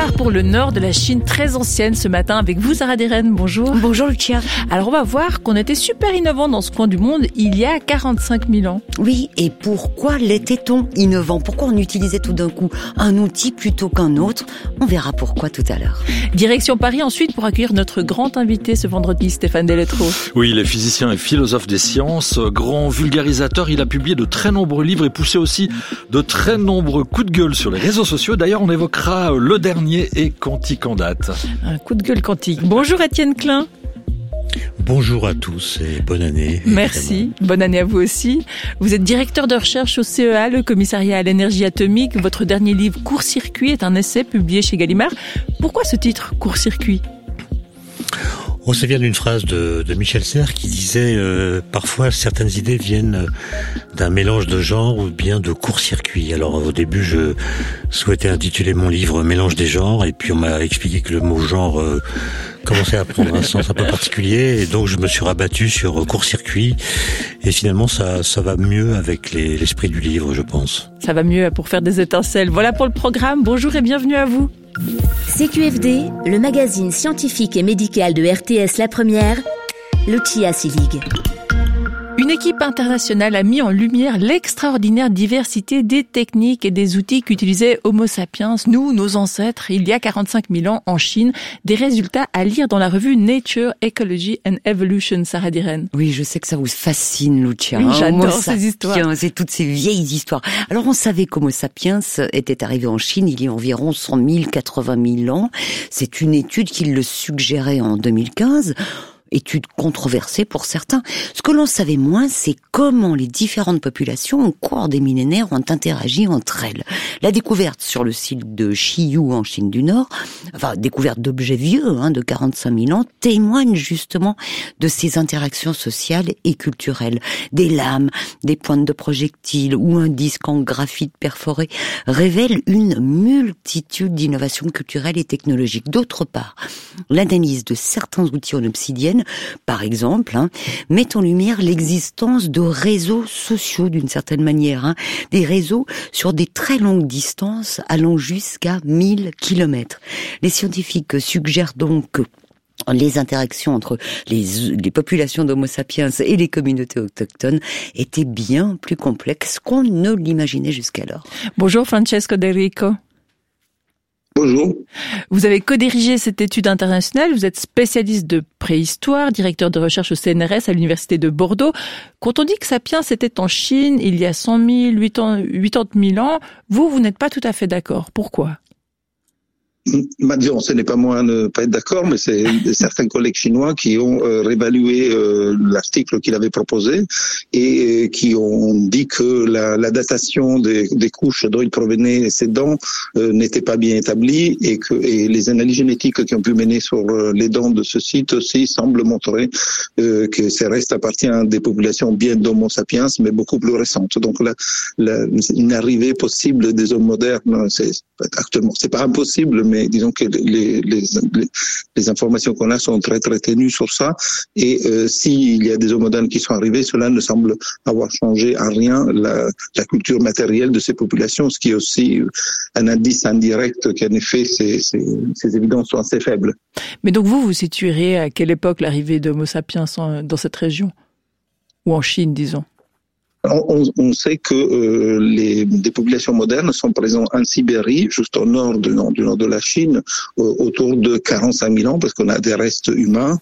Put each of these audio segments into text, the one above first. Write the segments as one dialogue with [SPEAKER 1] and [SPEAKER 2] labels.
[SPEAKER 1] part pour le nord de la Chine, très ancienne ce matin avec vous, Sarah Deren. Bonjour.
[SPEAKER 2] Bonjour Lucia.
[SPEAKER 1] Alors on va voir qu'on était super innovant dans ce coin du monde il y a 45 000 ans.
[SPEAKER 2] Oui, et pourquoi l'était-on innovant? Pourquoi on utilisait tout d'un coup un outil plutôt qu'un autre? On verra pourquoi tout à l'heure.
[SPEAKER 1] Direction Paris ensuite pour accueillir notre grand invité ce vendredi, Stéphane Deletreau.
[SPEAKER 3] Oui, il est physicien et philosophe des sciences, grand vulgarisateur, il a publié de très nombreux livres et poussé aussi de très nombreux coups de gueule sur les réseaux sociaux. D'ailleurs, on évoquera le dernier et quantique en date. Un
[SPEAKER 1] coup de gueule quantique. Bonjour Étienne Klein.
[SPEAKER 4] Bonjour à tous et bonne année.
[SPEAKER 1] Merci, bonne année à vous aussi. Vous êtes directeur de recherche au CEA, le commissariat à l'énergie atomique. Votre dernier livre, Court-circuit, est un essai publié chez Gallimard. Pourquoi ce titre, Court-circuit ?
[SPEAKER 4] Ça vient d'une phrase de Michel Serres qui disait parfois certaines idées viennent d'un mélange de genres ou bien de court-circuit. Alors au début je souhaitais intituler mon livre Mélange des genres et puis on m'a expliqué que le mot genre commençait à prendre un sens un peu particulier et donc je me suis rabattu sur court-circuit et finalement ça va mieux avec l'esprit du livre, je pense.
[SPEAKER 1] Ça va mieux pour faire des étincelles. Voilà pour le programme. Bonjour et bienvenue à vous.
[SPEAKER 5] CQFD, le magazine scientifique et médical de RTS La Première, Lucia Selig.
[SPEAKER 1] Une équipe internationale a mis en lumière l'extraordinaire diversité des techniques et des outils qu'utilisait Homo sapiens, nous, nos ancêtres, il y a 45 000 ans en Chine. Des résultats à lire dans la revue Nature, Ecology and Evolution, Sarah Deren.
[SPEAKER 2] Oui, je sais que ça vous fascine, Lucia.
[SPEAKER 1] Oui, j'adore ces histoires.
[SPEAKER 2] C'est toutes ces vieilles histoires. Alors, on savait qu'Homo sapiens était arrivé en Chine il y a environ 100 000, 80 000 ans. C'est une étude qui le suggérait en 2015. Étude controversée pour certains. Ce que l'on savait moins, c'est comment les différentes populations au cours des millénaires ont interagi entre elles. La découverte sur le site de Shiyu en Chine du Nord, découverte d'objets vieux de 45 000 ans, témoigne justement de ces interactions sociales et culturelles. Des lames, des pointes de projectiles ou un disque en graphite perforé révèlent une multitude d'innovations culturelles et technologiques. D'autre part, l'analyse de certains outils en obsidienne, par exemple, met en lumière l'existence de réseaux sociaux d'une certaine manière, des réseaux sur des très longues distances allant jusqu'à 1000 kilomètres. Les scientifiques suggèrent donc que les interactions entre les populations d'Homo sapiens et les communautés autochtones étaient bien plus complexes qu'on ne l'imaginait jusqu'alors.
[SPEAKER 1] Bonjour Francesco De Rico.
[SPEAKER 6] Bonjour.
[SPEAKER 1] Vous avez co-dirigé cette étude internationale, vous êtes spécialiste de préhistoire, directeur de recherche au CNRS à l'université de Bordeaux. Quand on dit que Sapiens était en Chine il y a 100 000, 80 000 ans, vous n'êtes pas tout à fait d'accord. Pourquoi ?
[SPEAKER 6] Disons, ce n'est pas moi à ne pas être d'accord, mais c'est certains collègues chinois qui ont réévalué l'article qu'il avait proposé et qui ont dit que la datation des couches dont il provenait ces dents n'était pas bien établie et les analyses génétiques qui ont pu mener sur les dents de ce site aussi semblent montrer que ça reste appartient à des populations bien d'Homo sapiens, mais beaucoup plus récentes. Donc une arrivée possible des hommes modernes, c'est pas impossible, mais disons que les informations qu'on a sont très très ténues sur ça. Et s'il y a des hommes modernes qui sont arrivés, cela ne semble avoir changé en rien la culture matérielle de ces populations, ce qui est aussi un indice indirect qu'en effet ces évidences sont assez faibles.
[SPEAKER 1] Mais donc vous situerez à quelle époque l'arrivée d'Homo sapiens dans cette région ? Ou en Chine, disons ?
[SPEAKER 6] On sait que des populations modernes sont présentes en Sibérie, juste au nord du nord de la Chine, autour de 45 000 ans, parce qu'on a des restes humains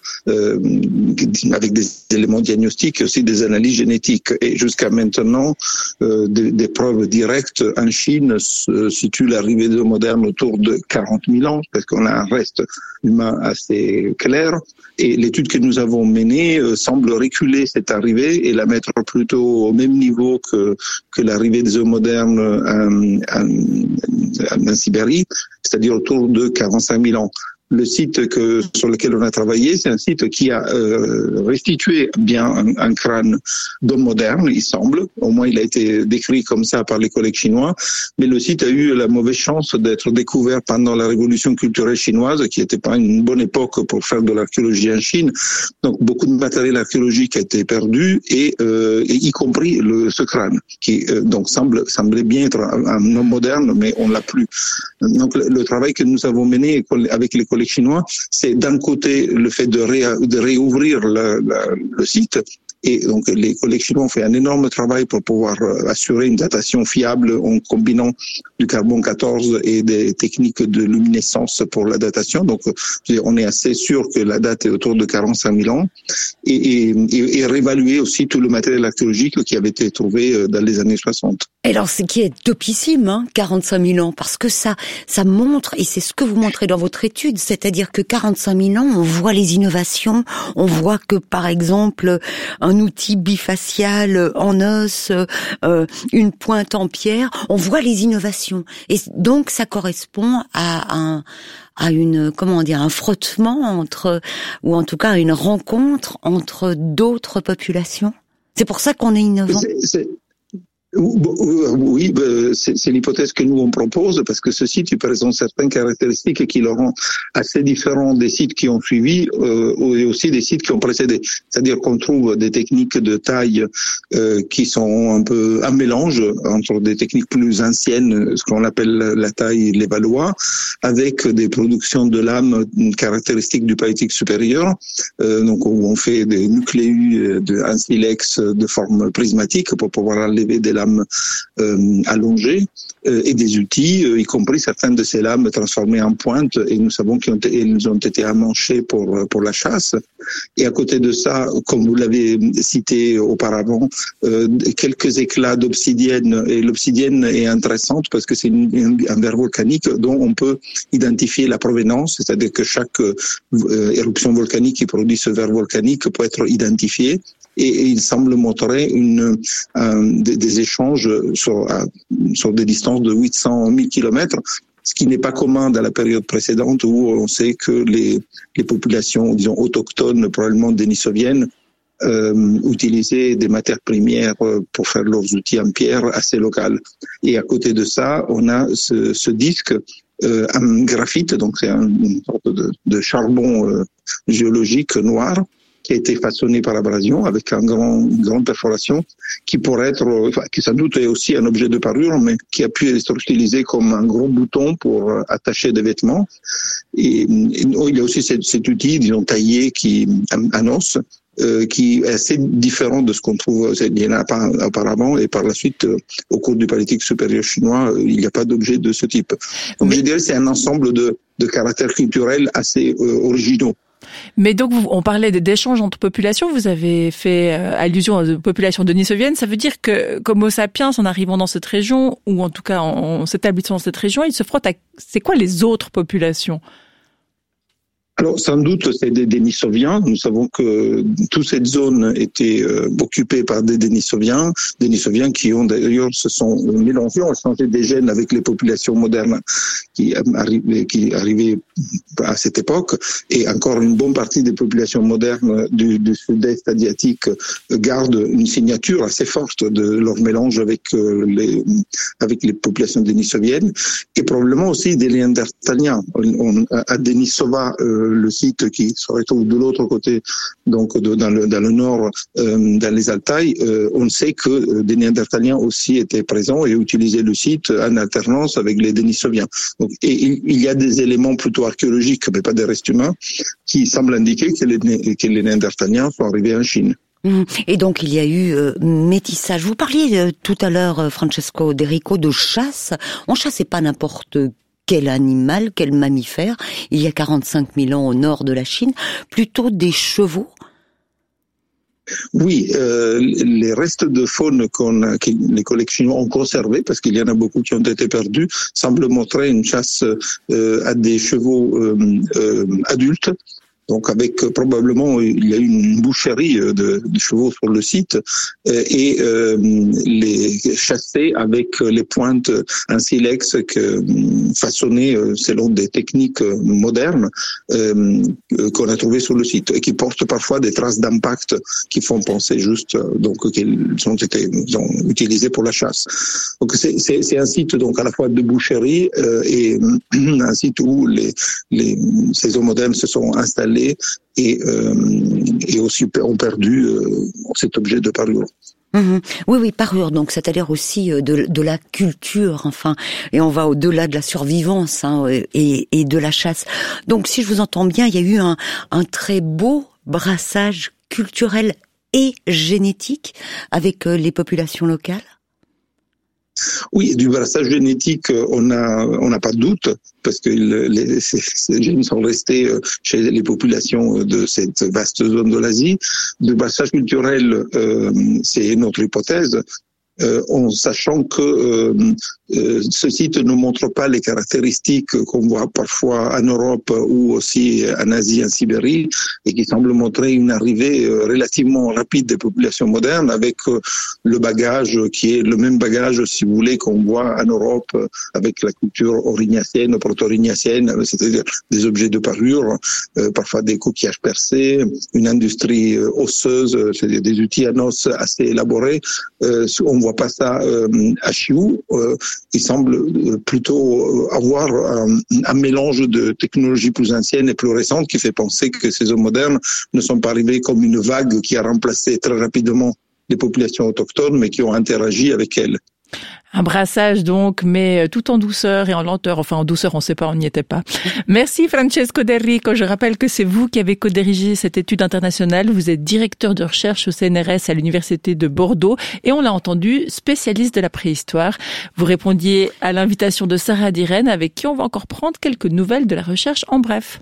[SPEAKER 6] avec des éléments diagnostiques et aussi des analyses génétiques. Et jusqu'à maintenant, des preuves directes en Chine situent l'arrivée des hommes modernes autour de 40 000 ans, parce qu'on a un reste humain assez clair. Et l'étude que nous avons menée semble reculer cette arrivée et la mettre plutôt au même niveau que l'arrivée des hommes modernes en Sibérie, c'est-à-dire autour de 45 000 ans. le site sur lequel on a travaillé, c'est un site qui a restitué bien un crâne d'homme moderne, il semble. Au moins, il a été décrit comme ça par les collègues chinois. Mais le site a eu la mauvaise chance d'être découvert pendant la révolution culturelle chinoise, qui n'était pas une bonne époque pour faire de l'archéologie en Chine. Donc, beaucoup de matériel archéologique a été perdu, et y compris ce crâne, qui donc semblait bien être un homme moderne, mais on l'a plus. Donc, le travail que nous avons mené avec les collègues chinois, c'est d'un côté le fait de réouvrir le site. Et donc, les collègues chinois ont fait un énorme travail pour pouvoir assurer une datation fiable en combinant du carbone 14 et des techniques de luminescence pour la datation. Donc, on est assez sûr que la date est autour de 45 000 ans, et réévaluer aussi tout le matériel archéologique qui avait été trouvé dans les années 60.
[SPEAKER 2] Et alors, ce qui est topissime, 45 000 ans, parce que ça montre, et c'est ce que vous montrez dans votre étude, c'est-à-dire que 45 000 ans, on voit les innovations, on voit que, par exemple, un outil bifacial en os, une pointe en pierre, on voit les innovations. Et donc, ça correspond à un frottement entre, ou en tout cas, une rencontre entre d'autres populations. C'est pour ça qu'on est innovant.
[SPEAKER 6] Oui, c'est l'hypothèse que nous on propose, parce que ce site il présente certaines caractéristiques qui le rendent assez différent des sites qui ont suivi, et aussi des sites qui ont précédé. C'est-à-dire qu'on trouve des techniques de taille qui sont un peu un mélange entre des techniques plus anciennes, ce qu'on appelle la taille Levallois, avec des productions de lames caractéristiques du Paléolithique supérieur, donc où on fait des nucléus un silex de forme prismatique pour pouvoir enlever des lames allongées, et des outils, y compris certaines de ces lames transformées en pointe, et nous savons qu'elles ont été amanchées pour la chasse. Et à côté de ça, comme vous l'avez cité auparavant, quelques éclats d'obsidienne, et l'obsidienne est intéressante parce que c'est un verre volcanique dont on peut identifier la provenance, c'est-à-dire que chaque éruption volcanique qui produit ce verre volcanique peut être identifié. Et il semble montrer des échanges sur des distances de 800 000 kilomètres, ce qui n'est pas commun dans la période précédente où on sait que les populations, disons, autochtones, probablement dénisoviennes, utilisaient des matières premières pour faire leurs outils en pierre assez locales. Et à côté de ça, on a ce disque en graphite, donc c'est une sorte de charbon géologique noir, qui a été façonné par abrasion avec une grande perforation, qui pourrait être, qui sans doute est aussi un objet de parure, mais qui a pu être utilisé comme un gros bouton pour attacher des vêtements. Et il y a aussi cet outil, disons, taillé en os, qui est assez différent de ce qu'on trouve, il n'y en a pas auparavant, et par la suite, au cours du Paléolithique supérieur chinois, il n'y a pas d'objet de ce type. Donc je dirais que c'est un ensemble de caractères culturels assez originaux.
[SPEAKER 1] Mais donc, on parlait d'échanges entre populations, vous avez fait allusion à des populations denisoviennes, ça veut dire que, comme Homo sapiens, en arrivant dans cette région, ou en tout cas en s'établissant dans cette région, il se frotte à, c'est quoi les autres populations ?
[SPEAKER 6] Alors, sans doute, c'est des Denisoviens. Nous savons que toute cette zone était occupée par des Denisoviens qui ont d'ailleurs se sont mélangés, ont changé des gènes avec les populations modernes qui arrivaient à cette époque. Et encore une bonne partie des populations modernes du sud-est asiatique gardent une signature assez forte de leur mélange avec les populations denisoviennes, et probablement aussi des Néandertaliens. À Denisova, le site qui se retrouve de l'autre côté, donc dans le nord, dans les Altaïs, on sait que des Néandertaliens aussi étaient présents et utilisaient le site en alternance avec les Denisoviens. Donc, et il y a des éléments plutôt archéologiques, mais pas des restes humains, qui semblent indiquer que les Néandertaliens sont arrivés en Chine.
[SPEAKER 2] Et donc il y a eu métissage. Vous parliez tout à l'heure, Francesco D'Errico, de chasse. On chassait pas n'importe quel animal, quel mammifère, il y a 45 000 ans au nord de la Chine, plutôt des chevaux.
[SPEAKER 6] Oui, les restes de faune que les collègues chinois ont conservés, parce qu'il y en a beaucoup qui ont été perdus, semblent montrer une chasse à des chevaux adultes, Donc avec probablement il y a une boucherie de chevaux sur le site et les chasser avec les pointes un silex façonné selon des techniques modernes qu'on a trouvé sur le site et qui portent parfois des traces d'impact qui font penser juste qu'ils ont été utilisés pour la chasse. Donc c'est un site donc à la fois de boucherie et un site où ces eaux modernes se sont installés et aussi ont perdu cet objet de parure.
[SPEAKER 2] Oui, parure. Donc, ça a l'air aussi de la culture, enfin, et on va au-delà de la survivance et de la chasse. Donc, si je vous entends bien, il y a eu un très beau brassage culturel et génétique avec les populations locales.
[SPEAKER 6] Oui, du brassage génétique, on n'a pas de doute, parce que ces gènes sont restés chez les populations de cette vaste zone de l'Asie. Du brassage culturel, c'est notre hypothèse, en sachant que ce site ne montre pas les caractéristiques qu'on voit parfois en Europe ou aussi en Asie, en Sibérie, et qui semble montrer une arrivée relativement rapide des populations modernes avec le bagage qui est le même bagage, si vous voulez, qu'on voit en Europe avec la culture aurignacienne, proto-aurignacienne, c'est-à-dire des objets de parure, parfois des coquillages percés, une industrie osseuse, c'est-à-dire des outils en os assez élaborés. On voit pas ça à Chiou. Il semble plutôt avoir un mélange de technologies plus anciennes et plus récentes qui fait penser que ces hommes modernes ne sont pas arrivés comme une vague qui a remplacé très rapidement les populations autochtones, mais qui ont interagi avec elles.
[SPEAKER 1] Un brassage donc, mais tout en douceur et en lenteur. Enfin, en douceur, on ne sait pas, on n'y était pas. Merci Francesco Del Rico. Je rappelle que c'est vous qui avez co-dirigé cette étude internationale. Vous êtes directeur de recherche au CNRS à l'Université de Bordeaux et on l'a entendu, spécialiste de la préhistoire. Vous répondiez à l'invitation de Sarah Diren avec qui on va encore prendre quelques nouvelles de la recherche en bref.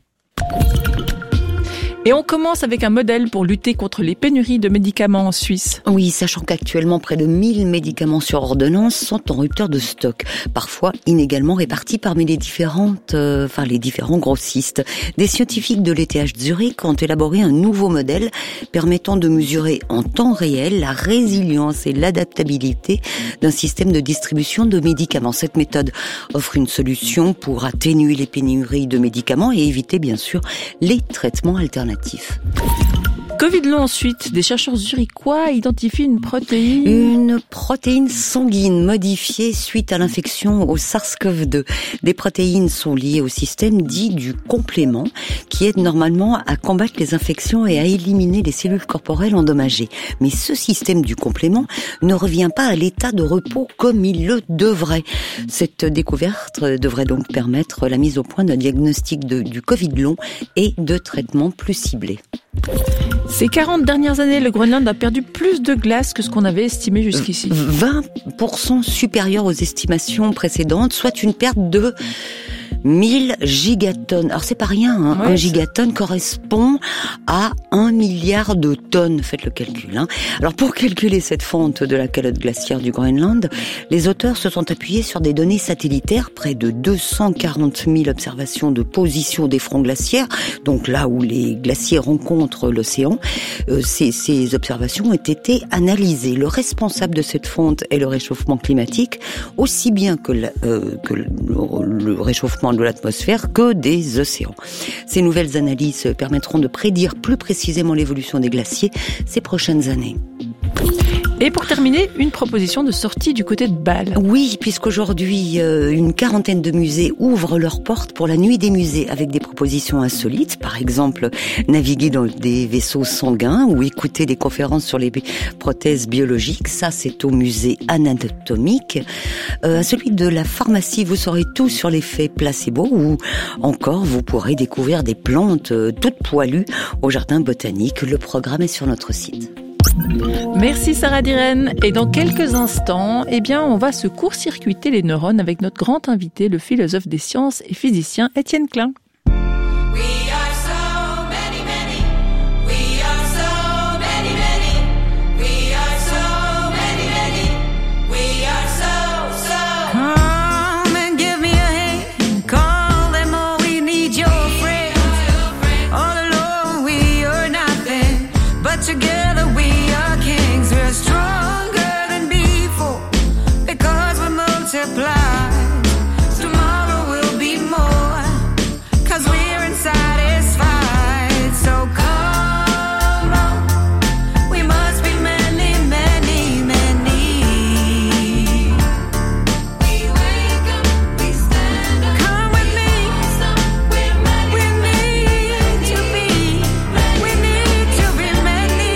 [SPEAKER 1] Et on commence avec un modèle pour lutter contre les pénuries de médicaments en Suisse.
[SPEAKER 2] Oui, sachant qu'actuellement près de 1000 médicaments sur ordonnance sont en rupture de stock, parfois inégalement répartis parmi les différents grossistes. Des scientifiques de l'ETH Zurich ont élaboré un nouveau modèle permettant de mesurer en temps réel la résilience et l'adaptabilité d'un système de distribution de médicaments. Cette méthode offre une solution pour atténuer les pénuries de médicaments et éviter bien sûr les traitements alternatifs.
[SPEAKER 1] Covid long ensuite, des chercheurs zurichois identifient une protéine.
[SPEAKER 2] Une protéine sanguine modifiée suite à l'infection au SARS-CoV-2. Des protéines sont liées au système dit du complément qui aide normalement à combattre les infections et à éliminer les cellules corporelles endommagées. Mais ce système du complément ne revient pas à l'état de repos comme il le devrait. Cette découverte devrait donc permettre la mise au point d'un diagnostic du Covid long et de traitements plus ciblés.
[SPEAKER 1] Ces 40 dernières années, le Groenland a perdu plus de glace que ce qu'on avait estimé jusqu'ici.
[SPEAKER 2] 20% supérieur aux estimations précédentes, soit une perte de 1000 gigatonnes. Alors c'est pas rien, hein. Ouais, 1 gigatonne correspond à 1 milliard de tonnes. Faites le calcul, hein. Alors pour calculer cette fonte de la calotte glaciaire du Groenland, les auteurs se sont appuyés sur des données satellitaires, près de 240 000 observations de position des fronts glaciaires, donc là où les glaciers rencontrent l'océan. Ces observations ont été analysées. Le responsable de cette fonte est le réchauffement climatique, aussi bien que le réchauffement de l'atmosphère que des océans. Ces nouvelles analyses permettront de prédire plus précisément l'évolution des glaciers ces prochaines années.
[SPEAKER 1] Et pour terminer, une proposition de sortie du côté de Bâle.
[SPEAKER 2] Oui, puisqu'aujourd'hui, une quarantaine de musées ouvrent leurs portes pour la nuit des musées avec des propositions insolites. Par exemple, naviguer dans des vaisseaux sanguins ou écouter des conférences sur les prothèses biologiques. Ça, c'est au musée anatomique. À celui de la pharmacie, vous saurez tout sur l'effet placebo ou encore, vous pourrez découvrir des plantes toutes poilues au jardin botanique. Le programme est sur notre site.
[SPEAKER 1] Merci Sarah Diren. Et dans quelques instants, on va se court-circuiter les neurones avec notre grand invité, le philosophe des sciences et physicien Étienne Klein.
[SPEAKER 7] All alone together we are kings. We're stronger than before because we multiply. Tomorrow will be more 'cause we're unsatisfied. So come on, we must be many, many, many. We wake up, we stand up. Come with me, we're many. We need to be many. We need to be many.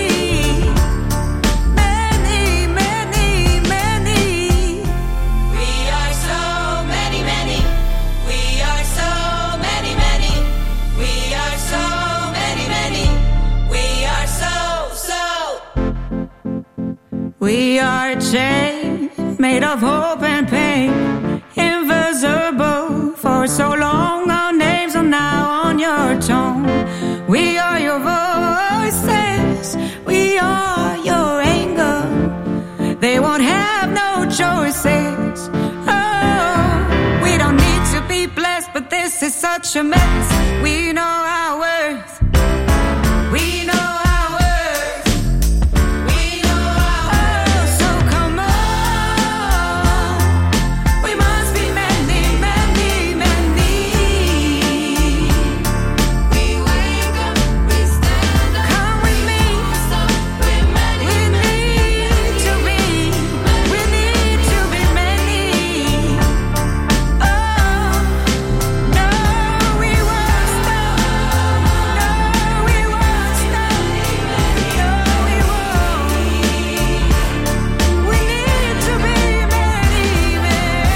[SPEAKER 7] Many, many, many. We are so many, many. We are so many, many. We are so many, many. We are so. We are a chain made of hope and pain, invisible for so long. Our names are now on your tongue. We are your voices. We are your anger. They won't have no choices. Oh, we don't need to be blessed, but this is such a mess. We know our worth. We know our worth. We know our worth. So come on. We must be many, many, many. We wake up, we stand up. Come with me. We're many. We need to be. We need to be many. Oh, no, we won't stop. No, we won't stop. No, we won't. We need to be many, many.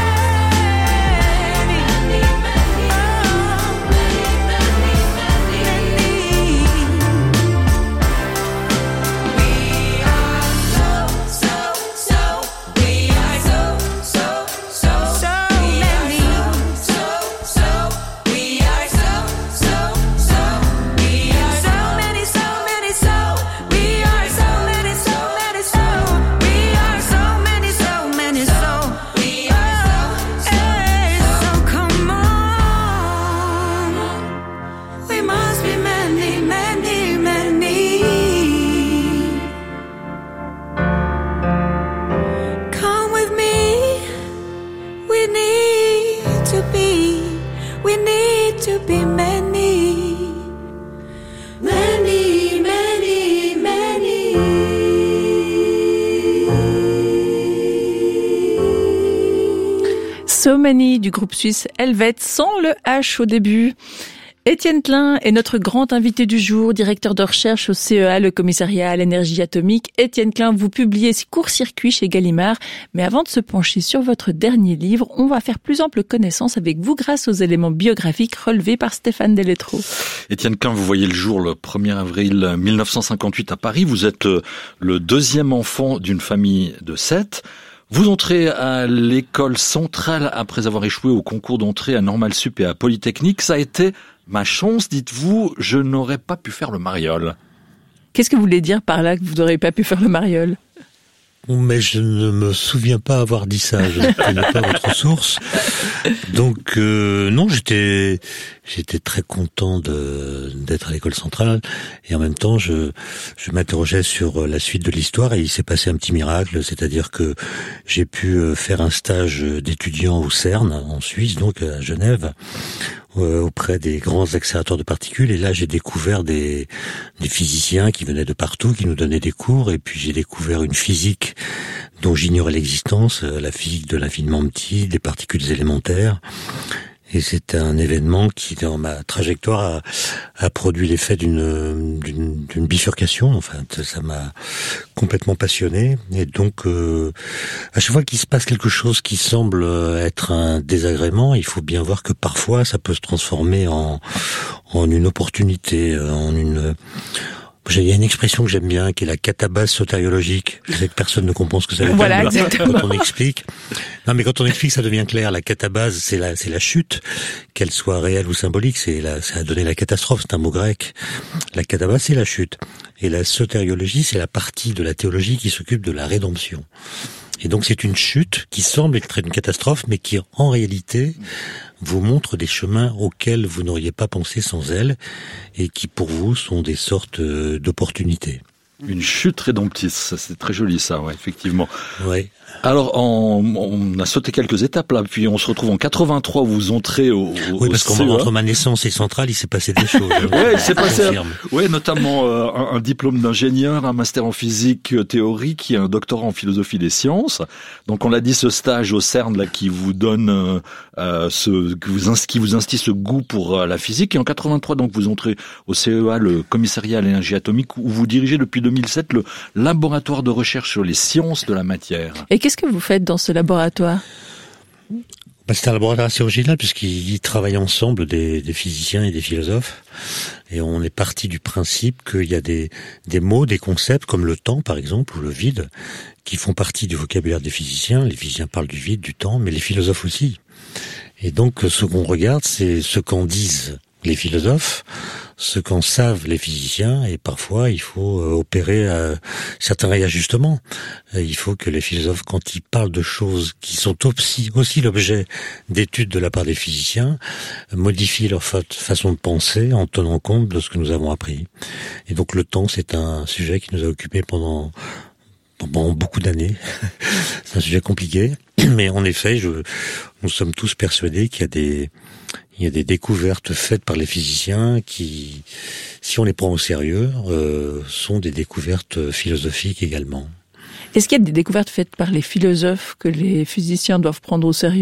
[SPEAKER 7] We must be many, many, many. Come with me. We need to be. We need to be many. Many, many, many.
[SPEAKER 1] So Many du groupe suisse Helvète, sans le H au début. Étienne Klein est notre grand invité du jour, directeur de recherche au CEA, le commissariat à l'énergie atomique. Étienne Klein, vous publiez Court-circuit chez Gallimard. Mais avant de se pencher sur votre dernier livre, on va faire plus ample connaissance avec vous grâce aux éléments biographiques relevés par Stéphane Deletreau.
[SPEAKER 3] Étienne Klein, vous voyez le jour le 1er avril 1958 à Paris. Vous êtes le deuxième enfant d'une famille de 7. Vous entrez à l'école centrale après avoir échoué au concours d'entrée à Normal Sup et à Polytechnique. Ça a été ma chance, dites-vous, je n'aurais pas pu faire le mariole.
[SPEAKER 1] Qu'est-ce que vous voulez dire par là que vous n'aurez pas pu faire le mariole ?
[SPEAKER 4] Mais je ne me souviens pas avoir dit ça, je ne connais pas votre source. Donc non, j'étais très content d'être à l'école centrale et en même temps je m'interrogeais sur la suite de l'histoire et il s'est passé un petit miracle, c'est-à-dire que j'ai pu faire un stage d'étudiant au CERN en Suisse, donc à Genève, auprès des grands accélérateurs de particules, et là j'ai découvert des physiciens qui venaient de partout, qui nous donnaient des cours, et puis j'ai découvert une physique dont j'ignorais l'existence, la physique de l'infiniment petit, des particules élémentaires. Et c'est un événement qui, dans ma trajectoire, a produit l'effet d'une bifurcation. Enfin, ça m'a complètement passionné. Et donc, à chaque fois qu'il se passe quelque chose qui semble être un désagrément, il faut bien voir que parfois, ça peut se transformer en une opportunité, il y a une expression que j'aime bien, qui est la catabase sotériologique. Je sais que personne ne comprend ce que ça veut dire.
[SPEAKER 1] Voilà, exactement.
[SPEAKER 4] Quand on explique. Non, mais quand on explique, ça devient clair. La catabase, c'est la chute, qu'elle soit réelle ou symbolique. Ça a donné la catastrophe. C'est un mot grec. La catabase, c'est la chute. Et la sotériologie, c'est la partie de la théologie qui s'occupe de la rédemption. Et donc c'est une chute qui semble être une catastrophe, mais qui en réalité vous montre des chemins auxquels vous n'auriez pas pensé sans elle, et qui pour vous sont des sortes d'opportunités.
[SPEAKER 3] Une chute rédemptrice, c'est très joli ça, ouais, effectivement.
[SPEAKER 4] Ouais.
[SPEAKER 3] Alors, on a sauté quelques étapes là, puis on se retrouve en 83 où vous entrez au
[SPEAKER 4] Oui, parce qu'entre ma naissance et Centrale, il s'est passé des choses.
[SPEAKER 3] Ouais, il s'est passé. Ouais, notamment un diplôme d'ingénieur, un master en physique théorique et un doctorat en philosophie des sciences. Donc, on l'a dit, ce stage au CERN là qui vous donne qui vous instille ce goût pour la physique. Et en 83, donc, vous entrez au CEA, le commissariat à l'énergie atomique, où vous dirigez depuis 2007 le laboratoire de recherche sur les sciences de la matière.
[SPEAKER 1] Et qu'est-ce que vous faites dans ce laboratoire ?
[SPEAKER 4] C'est un laboratoire assez original puisqu'ils travaillent ensemble des physiciens et des philosophes. Et on est parti du principe qu'il y a des mots, des concepts comme le temps par exemple ou le vide qui font partie du vocabulaire des physiciens. Les physiciens parlent du vide, du temps, mais les philosophes aussi. Et donc ce qu'on regarde, c'est ce qu'en disent les philosophes, ce qu'en savent les physiciens, et parfois il faut opérer certains réajustements. Il faut que les philosophes, quand ils parlent de choses qui sont aussi l'objet d'études de la part des physiciens, modifient leur façon de penser en tenant compte de ce que nous avons appris. Et donc le temps, c'est un sujet qui nous a occupés pendant beaucoup d'années. C'est un sujet compliqué, mais en effet, nous sommes tous persuadés qu'il y a des découvertes faites par les physiciens qui, si on les prend au sérieux, sont des découvertes philosophiques également.
[SPEAKER 1] Est-ce qu'il y a des découvertes faites par les philosophes que les physiciens doivent prendre au sérieux ?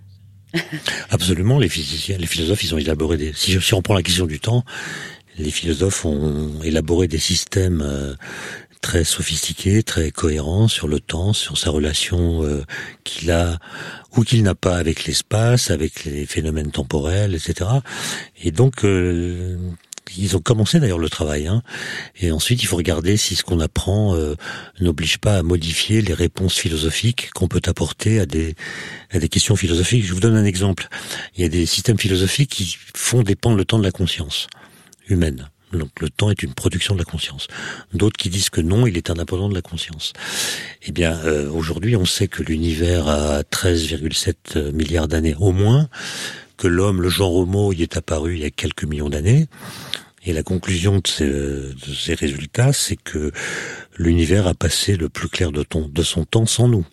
[SPEAKER 4] Absolument, les philosophes, ils ont élaboré si on prend la question du temps, les philosophes ont élaboré des systèmes très sophistiqués, très cohérents sur le temps, sur sa relation qu'il a ou qu'il n'a pas avec l'espace, avec les phénomènes temporels, etc. Et donc, ils ont commencé d'ailleurs le travail. Et ensuite, il faut regarder si ce qu'on apprend n'oblige pas à modifier les réponses philosophiques qu'on peut apporter à des questions philosophiques. Je vous donne un exemple. Il y a des systèmes philosophiques qui font dépendre le temps de la conscience humaine. Donc le temps est une production de la conscience. D'autres qui disent que non, il est indépendant de la conscience. Eh bien, aujourd'hui, on sait que l'univers a 13,7 milliards d'années au moins, que l'homme, le genre Homo, y est apparu il y a quelques millions d'années. Et la conclusion de ces résultats, c'est que l'univers a passé le plus clair de son temps sans nous.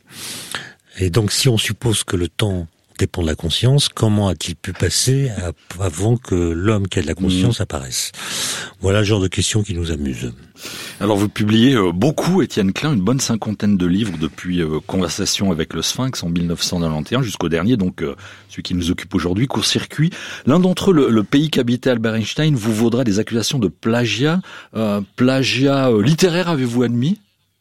[SPEAKER 4] Et donc, si on suppose que le temps dépend de la conscience, comment a-t-il pu passer avant que l'homme qui a de la conscience apparaisse ? Voilà le genre de questions qui nous amusent.
[SPEAKER 3] Alors vous publiez beaucoup, Étienne Klein, une bonne 50aine de livres depuis Conversation avec le Sphinx en 1991 jusqu'au dernier, donc celui qui nous occupe aujourd'hui, Court-circuit. L'un d'entre eux, le pays qu'habitait Albert Einstein, vous vaudra des accusations de plagiat. Plagiat littéraire, avez-vous admis ?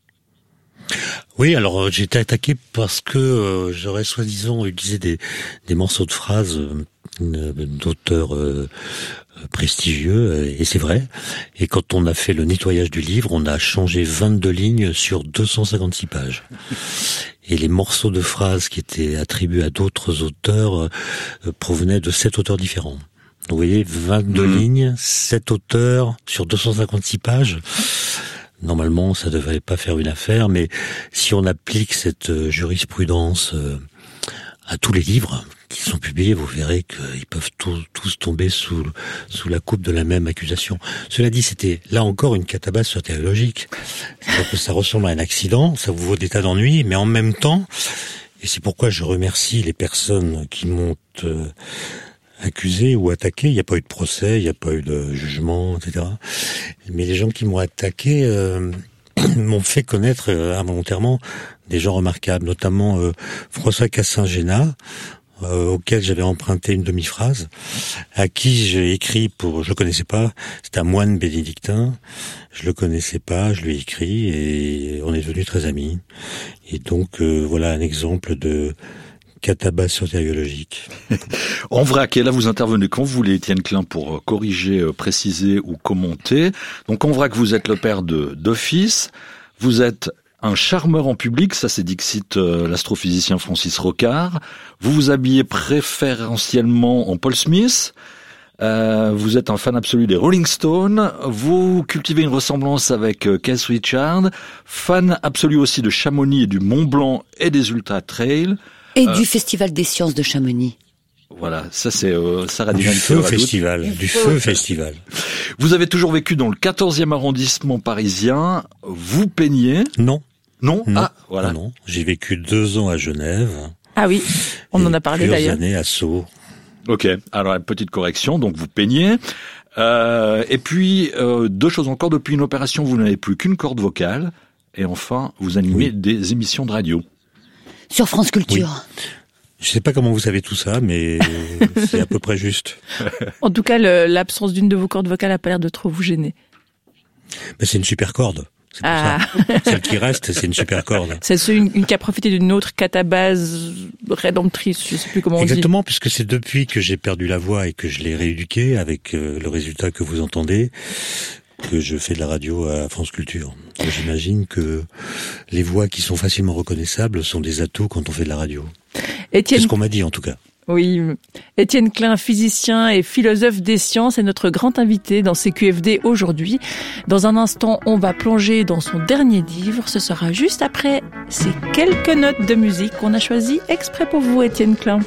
[SPEAKER 4] Oui, alors j'ai été attaqué parce que j'aurais soi-disant utilisé des morceaux de phrases d'auteurs prestigieux, et c'est vrai. Et quand on a fait le nettoyage du livre, on a changé 22 lignes sur 256 pages. Et les morceaux de phrases qui étaient attribués à d'autres auteurs provenaient de 7 auteurs différents. Donc vous voyez, 22 lignes, 7 auteurs sur 256 pages. Normalement, ça devrait pas faire une affaire, mais si on applique cette jurisprudence à tous les livres qui sont publiés, vous verrez qu'ils peuvent tous tomber sous la coupe de la même accusation. Cela dit, c'était là encore une catabasse soteriologique. C'est-à-dire que ça ressemble à un accident, ça vous vaut des tas d'ennuis, mais en même temps, et c'est pourquoi je remercie les personnes qui m'ont accusé ou attaqué, il n'y a pas eu de procès, il n'y a pas eu de jugement, etc. Mais les gens qui m'ont attaqué m'ont fait connaître involontairement des gens remarquables, notamment François Cassin-Géna, auquel j'avais emprunté une demi-phrase, à qui j'ai écrit je le connaissais pas, c'était un moine bénédictin, je le connaissais pas, je lui ai écrit et on est devenus très amis. Et donc voilà un exemple de catabasse soteriologique.
[SPEAKER 3] En vrac, et là vous intervenez quand vous voulez, Étienne Klein, pour corriger, préciser ou commenter. Donc en vrac, vous êtes le père de 2 fils, vous êtes un charmeur en public, ça c'est dixit l'astrophysicien Francis Rocard. Vous vous habillez préférentiellement en Paul Smith. Vous êtes un fan absolu des Rolling Stones. Vous cultivez une ressemblance avec Keith Richards. Fan absolu aussi de Chamonix et du Mont Blanc et des Ultra Trail.
[SPEAKER 2] Et du Festival des Sciences de Chamonix.
[SPEAKER 3] Voilà, ça c'est Sarah
[SPEAKER 4] Du
[SPEAKER 3] Dylan.
[SPEAKER 4] feu festival.
[SPEAKER 3] Vous avez toujours vécu dans le 14e arrondissement parisien. Vous peignez?
[SPEAKER 4] Non.
[SPEAKER 3] Non?
[SPEAKER 4] Non.
[SPEAKER 3] Ah, voilà.
[SPEAKER 4] Non. J'ai vécu 2 ans à Genève.
[SPEAKER 1] Ah oui, on en a parlé d'ailleurs.
[SPEAKER 4] Plusieurs années à Sceaux.
[SPEAKER 3] Ok, alors une petite correction, donc vous peignez. Et puis, 2 choses encore, depuis une opération, vous n'avez plus qu'une corde vocale. Et enfin, vous animez des émissions de radio.
[SPEAKER 2] Sur France Culture.
[SPEAKER 4] Oui. Je sais pas comment vous savez tout ça, mais c'est à peu près juste.
[SPEAKER 1] En tout cas, l'absence d'une de vos cordes vocales a pas l'air de trop vous gêner.
[SPEAKER 4] Mais c'est une super corde. C'est pour ça. Celle qui reste, c'est une super corde.
[SPEAKER 1] C'est une qui a profité d'une autre catabase rédemptrice, je sais plus comment on dit.
[SPEAKER 4] Exactement, puisque c'est depuis que j'ai perdu la voix et que je l'ai rééduquée avec le résultat que vous entendez, que je fais de la radio à France Culture. Et j'imagine que les voix qui sont facilement reconnaissables sont des atouts quand on fait de la radio.
[SPEAKER 1] Étienne...
[SPEAKER 4] C'est ce qu'on m'a dit en tout cas.
[SPEAKER 1] Oui, Étienne Klein, physicien et philosophe des sciences, est notre grand invité dans CQFD aujourd'hui. Dans un instant, on va plonger dans son dernier livre. Ce sera juste après ces quelques notes de musique qu'on a choisies exprès pour vous, Étienne Klein.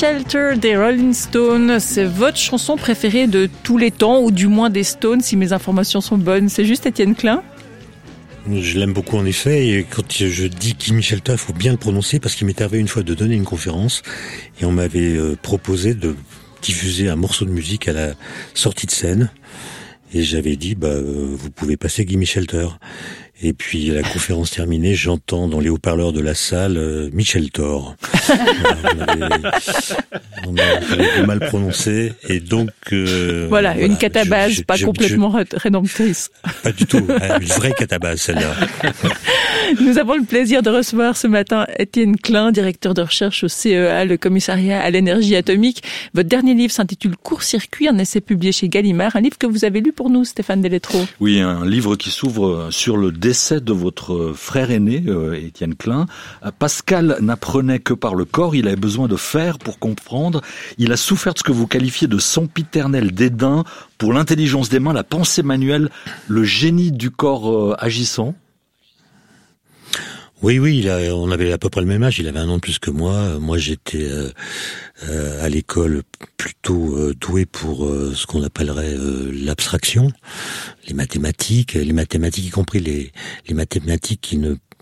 [SPEAKER 1] Shelter des Rolling Stones, c'est votre chanson préférée de tous les temps, ou du moins des Stones, si mes informations sont bonnes. C'est juste Étienne Klein ?
[SPEAKER 4] Je l'aime beaucoup en effet, et quand je dis Gimme Shelter, il faut bien le prononcer, parce qu'il m'est arrivé une fois de donner une conférence, et on m'avait proposé de diffuser un morceau de musique à la sortie de scène, et j'avais dit, vous pouvez passer Gimme Shelter. Et puis, la conférence terminée, j'entends dans les haut-parleurs de la salle Michel Thor. On avait mal prononcé, et donc...
[SPEAKER 1] voilà, une catabase pas complètement rédemptrice.
[SPEAKER 4] Pas du tout, une vraie catabase, celle-là.
[SPEAKER 1] Nous avons le plaisir de recevoir ce matin Étienne Klein, directeur de recherche au CEA, le commissariat à l'énergie atomique. Votre dernier livre s'intitule Court-circuit, un essai publié chez Gallimard, un livre que vous avez lu pour nous, Stéphane Deletreau.
[SPEAKER 3] Oui, un livre qui s'ouvre sur le décès de votre frère aîné, Étienne Klein. Pascal n'apprenait que par le corps, il avait besoin de faire pour comprendre. Il a souffert de ce que vous qualifiez de sempiternel dédain pour l'intelligence des mains, la pensée manuelle, le génie du corps agissant.
[SPEAKER 4] Oui, on avait à peu près le même âge, il avait 1 an de plus que moi. Moi, j'étais à l'école plutôt doué pour ce qu'on appellerait l'abstraction, les mathématiques y compris les mathématiques qui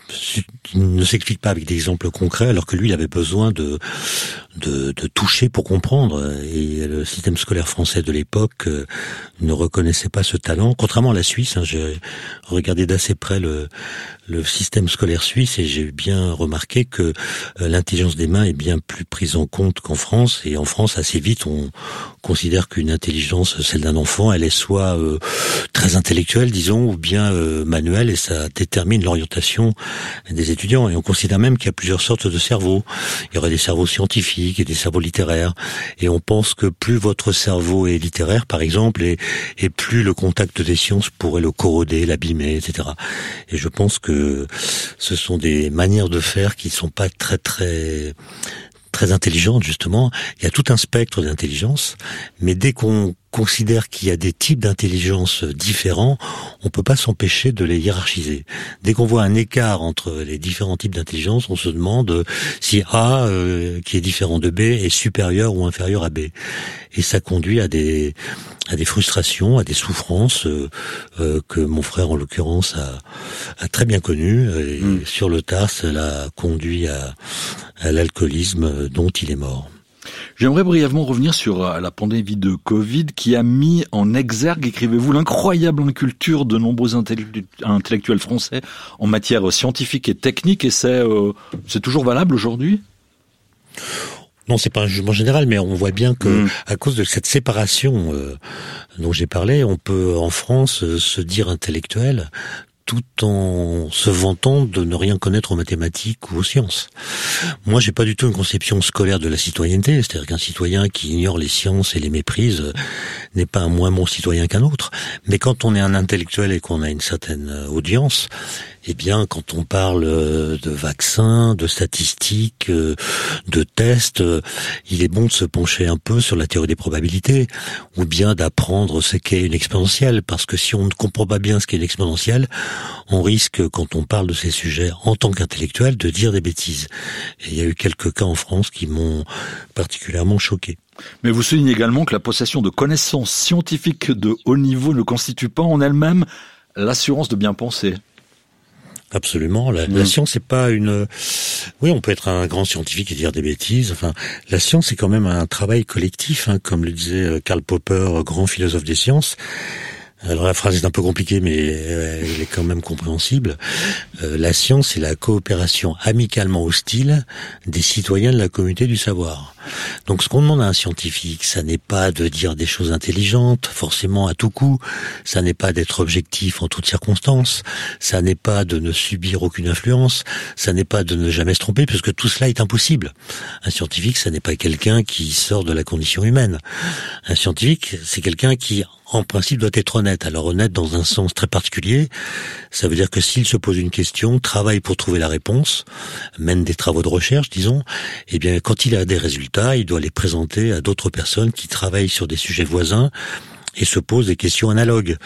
[SPEAKER 4] ne s'expliquent pas avec des exemples concrets, alors que lui, il avait besoin de toucher pour comprendre. Et le système scolaire français de l'époque ne reconnaissait pas ce talent, contrairement à la Suisse. J'ai regardé d'assez près le système scolaire suisse, et j'ai bien remarqué que l'intelligence des mains est bien plus prise en compte qu'en France. Et en France, assez vite, on considère qu'une intelligence, celle d'un enfant, elle est soit très intellectuelle, disons, ou bien manuelle, et ça détermine l'orientation des étudiants. Et on considère même qu'il y a plusieurs sortes de cerveaux. Il y aurait des cerveaux scientifiques et des cerveaux littéraires. Et on pense que plus votre cerveau est littéraire, par exemple, et plus le contact des sciences pourrait le corroder, l'abîmer, etc. Et je pense que ce sont des manières de faire qui ne sont pas très intelligentes, justement. Il y a tout un spectre d'intelligence, mais dès qu'on considère qu'il y a des types d'intelligence différents, on peut pas s'empêcher de les hiérarchiser. Dès qu'on voit un écart entre les différents types d'intelligence, on se demande si A, qui est différent de B, est supérieur ou inférieur à B. Et ça conduit à des frustrations, à des souffrances que mon frère, en l'occurrence, a très bien connues. Et sur le tard, ça l'a conduit à l'alcoolisme dont il est mort.
[SPEAKER 3] J'aimerais brièvement revenir sur la pandémie de Covid qui a mis en exergue, écrivez-vous, l'incroyable inculture de nombreux intellectuels français en matière scientifique et technique, et c'est toujours valable aujourd'hui ?
[SPEAKER 4] Non, c'est pas un jugement général, mais on voit bien que à cause de cette séparation dont j'ai parlé, on peut en France se dire intellectuel tout en se vantant de ne rien connaître aux mathématiques ou aux sciences. Moi, j'ai pas du tout une conception scolaire de la citoyenneté, c'est-à-dire qu'un citoyen qui ignore les sciences et les méprise n'est pas un moins bon citoyen qu'un autre. Mais quand on est un intellectuel et qu'on a une certaine audience, eh bien, quand on parle de vaccins, de statistiques, de tests, il est bon de se pencher un peu sur la théorie des probabilités, ou bien d'apprendre ce qu'est une exponentielle, parce que si on ne comprend pas bien ce qu'est une exponentielle, on risque, quand on parle de ces sujets en tant qu'intellectuel, de dire des bêtises. Et il y a eu quelques cas en France qui m'ont particulièrement choqué.
[SPEAKER 3] Mais vous soulignez également que la possession de connaissances scientifiques de haut niveau ne constitue pas en elle-même l'assurance de bien penser.
[SPEAKER 4] Absolument. La science, c'est pas une... Oui, on peut être un grand scientifique et dire des bêtises. Enfin, la science, c'est quand même un travail collectif, comme le disait Karl Popper, grand philosophe des sciences. Alors la phrase est un peu compliquée, mais elle est quand même compréhensible. La science, c'est la coopération amicalement hostile des citoyens de la communauté du savoir. Donc ce qu'on demande à un scientifique, ça n'est pas de dire des choses intelligentes, forcément à tout coup, ça n'est pas d'être objectif en toutes circonstances, ça n'est pas de ne subir aucune influence, ça n'est pas de ne jamais se tromper, puisque tout cela est impossible. Un scientifique, ça n'est pas quelqu'un qui sort de la condition humaine. Un scientifique, c'est quelqu'un qui, en principe, doit être honnête. Alors honnête dans un sens très particulier, ça veut dire que s'il se pose une question, travaille pour trouver la réponse, mène des travaux de recherche, disons, eh bien quand il a des résultats, il doit les présenter à d'autres personnes qui travaillent sur des sujets voisins et se posent des questions analogues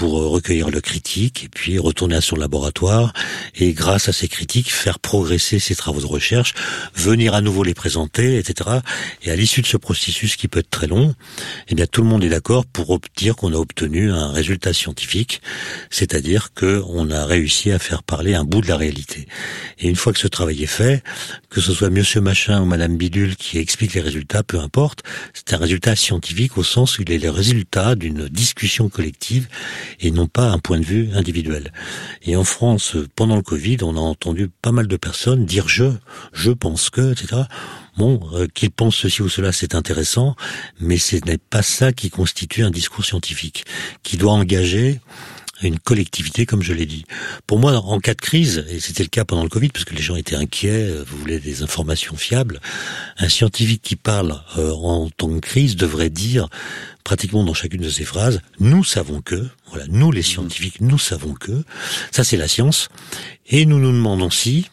[SPEAKER 4] pour recueillir le critique et puis retourner à son laboratoire et grâce à ces critiques faire progresser ses travaux de recherche, venir à nouveau les présenter, etc. Et à l'issue de ce processus qui peut être très long, eh bien tout le monde est d'accord pour dire qu'on a obtenu un résultat scientifique, c'est-à-dire que on a réussi à faire parler un bout de la réalité. Et une fois que ce travail est fait, que ce soit Monsieur Machin ou Madame Bidule qui explique les résultats, peu importe, c'est un résultat scientifique au sens où il est le résultat d'une discussion collective et non pas un point de vue individuel. Et en France, pendant le Covid, on a entendu pas mal de personnes dire je pense que, etc. Bon, qu'ils pensent ceci ou cela, c'est intéressant, mais ce n'est pas ça qui constitue un discours scientifique, qui doit engager une collectivité, comme je l'ai dit. Pour moi, en cas de crise, et c'était le cas pendant le Covid, parce que les gens étaient inquiets, vous voulez des informations fiables, un scientifique qui parle en temps de crise devrait dire, pratiquement dans chacune de ses phrases, nous savons que, voilà, nous les scientifiques, nous savons que, ça c'est la science, et nous nous demandons si,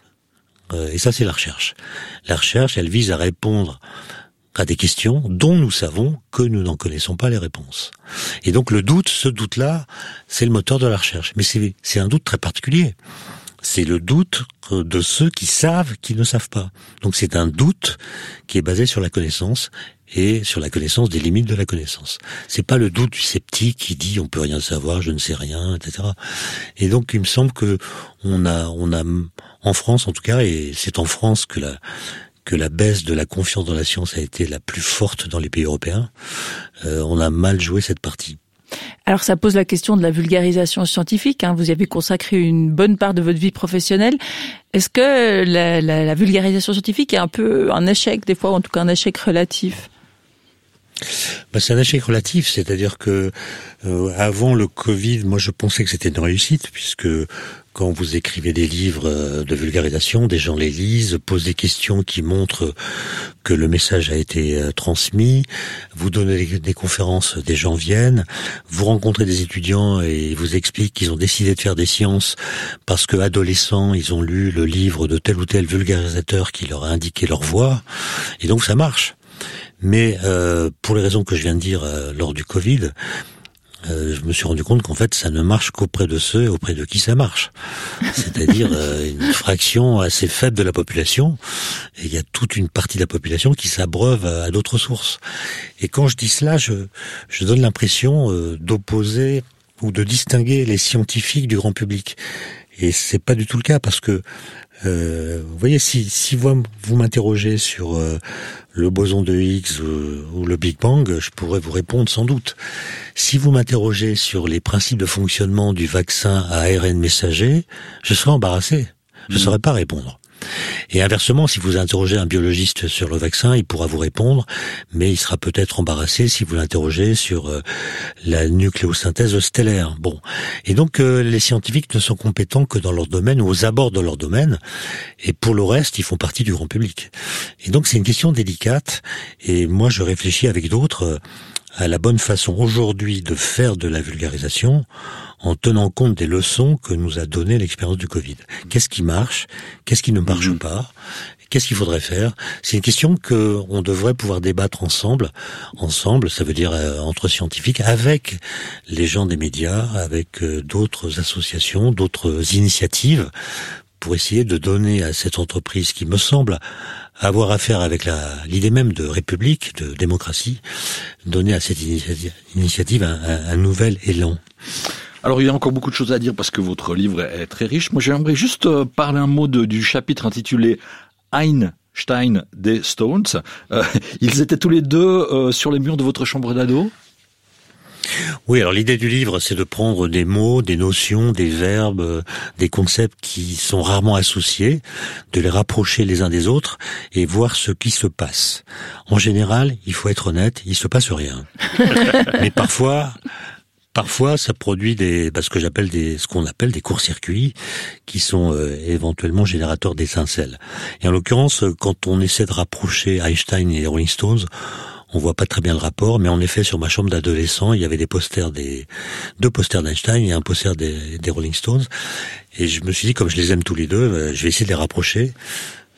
[SPEAKER 4] et ça c'est la recherche. La recherche, elle vise à répondre à des questions dont nous savons que nous n'en connaissons pas les réponses. Et donc le doute, ce doute-là, c'est le moteur de la recherche. Mais c'est un doute très particulier. C'est le doute de ceux qui savent qu'ils ne savent pas. Donc c'est un doute qui est basé sur la connaissance et sur la connaissance des limites de la connaissance. C'est pas le doute du sceptique qui dit on peut rien savoir, je ne sais rien, etc. Et donc il me semble que on a en France en tout cas, et c'est en France que la baisse de la confiance dans la science a été la plus forte dans les pays européens, on a mal joué cette partie.
[SPEAKER 1] Alors ça pose la question de la vulgarisation scientifique, hein. Vous y avez consacré une bonne part de votre vie professionnelle. Est-ce que la vulgarisation scientifique est un peu un échec, des fois, ou en tout cas un échec relatif ?
[SPEAKER 4] C'est un échec relatif, c'est-à-dire que avant le Covid, moi je pensais que c'était une réussite, puisque quand vous écrivez des livres de vulgarisation, des gens les lisent, posent des questions qui montrent que le message a été transmis, vous donnez des conférences, des gens viennent, vous rencontrez des étudiants et ils vous expliquent qu'ils ont décidé de faire des sciences parce que adolescents, ils ont lu le livre de tel ou tel vulgarisateur qui leur a indiqué leur voie, et donc ça marche. Mais pour les raisons que je viens de dire lors du Covid, je me suis rendu compte qu'en fait ça ne marche qu'auprès de ceux auprès de qui ça marche. C'est-à-dire une fraction assez faible de la population, et il y a toute une partie de la population qui s'abreuve à d'autres sources. Et quand je dis cela, je donne l'impression d'opposer ou de distinguer les scientifiques du grand public. Et c'est pas du tout le cas, parce que vous voyez, si vous m'interrogez sur le boson de Higgs ou le Big Bang, je pourrais vous répondre sans doute. Si vous m'interrogez sur les principes de fonctionnement du vaccin à ARN messager, je serais embarrassé. Je ne saurais pas répondre. Et inversement, si vous interrogez un biologiste sur le vaccin, il pourra vous répondre, mais il sera peut-être embarrassé si vous l'interrogez sur la nucléosynthèse stellaire. Bon. Et donc, les scientifiques ne sont compétents que dans leur domaine ou aux abords de leur domaine, et pour le reste, ils font partie du grand public. Et donc, c'est une question délicate, et moi, je réfléchis avec d'autres à la bonne façon aujourd'hui de faire de la vulgarisation en tenant compte des leçons que nous a donné l'expérience du Covid. Qu'est-ce qui marche? Qu'est-ce qui ne marche pas? Qu'est-ce qu'il faudrait faire? C'est une question que on devrait pouvoir débattre ensemble, ça veut dire entre scientifiques, avec les gens des médias, avec d'autres associations, d'autres initiatives, pour essayer de donner à cette entreprise qui me semble avoir affaire avec l'idée même de république, de démocratie, donner à cette initiative un nouvel élan.
[SPEAKER 3] Alors il y a encore beaucoup de choses à dire parce que votre livre est très riche. Moi j'aimerais juste parler un mot du chapitre intitulé Einstein des Stones. Ils étaient tous les deux sur les murs de votre chambre d'ado ?
[SPEAKER 4] Oui, alors l'idée du livre, c'est de prendre des mots, des notions, des verbes, des concepts qui sont rarement associés, de les rapprocher les uns des autres et voir ce qui se passe. En général, il faut être honnête, il se passe rien. Mais parfois, ça produit ce qu'on appelle des court-circuits qui sont éventuellement générateurs d'étincelles. Et en l'occurrence, quand on essaie de rapprocher Einstein et les Rolling Stones, on voit pas très bien le rapport, mais en effet, sur ma chambre d'adolescent, il y avait deux posters d'Einstein et un poster des Rolling Stones. Et je me suis dit, comme je les aime tous les deux, je vais essayer de les rapprocher.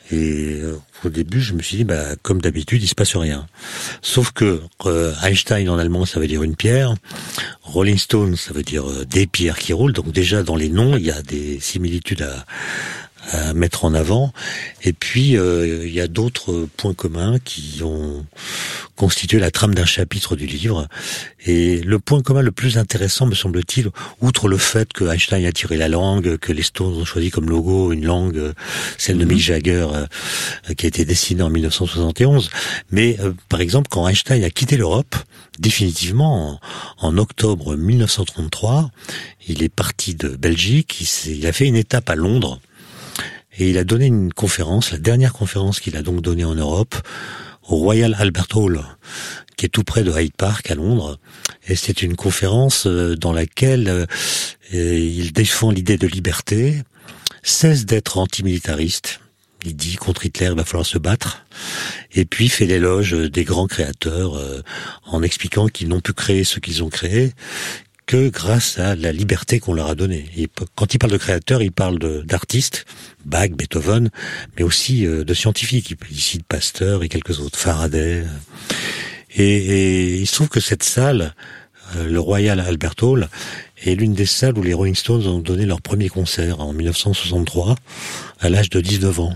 [SPEAKER 4] Et au début, je me suis dit, comme d'habitude, il se passe rien. Sauf que Einstein en allemand, ça veut dire une pierre. Rolling Stone, ça veut dire des pierres qui roulent. Donc déjà, dans les noms, il y a des similitudes à mettre en avant. Et puis, il y a d'autres points communs qui ont constitué la trame d'un chapitre du livre. Et le point commun le plus intéressant, me semble-t-il, outre le fait que Einstein a tiré la langue, que les Stones ont choisi comme logo une langue, celle de Mick Jagger, qui a été dessinée en 1971. Mais, par exemple, quand Einstein a quitté l'Europe, définitivement, en octobre 1933, il est parti de Belgique, il a fait une étape à Londres, et il a donné une conférence, la dernière conférence qu'il a donc donnée en Europe, au Royal Albert Hall, qui est tout près de Hyde Park à Londres. Et c'est une conférence dans laquelle il défend l'idée de liberté, cesse d'être antimilitariste. Il dit contre Hitler, il va falloir se battre. Et puis fait l'éloge des grands créateurs en expliquant qu'ils n'ont pu créer ce qu'ils ont créé que grâce à la liberté qu'on leur a donnée. Et quand il parle de créateurs, il parle d'artistes, Bach, Beethoven, mais aussi de scientifiques. Il cite Pasteur et quelques autres, Faraday. Et il se trouve que cette salle, le Royal Albert Hall, est l'une des salles où les Rolling Stones ont donné leur premier concert en 1963, à l'âge de 19 ans.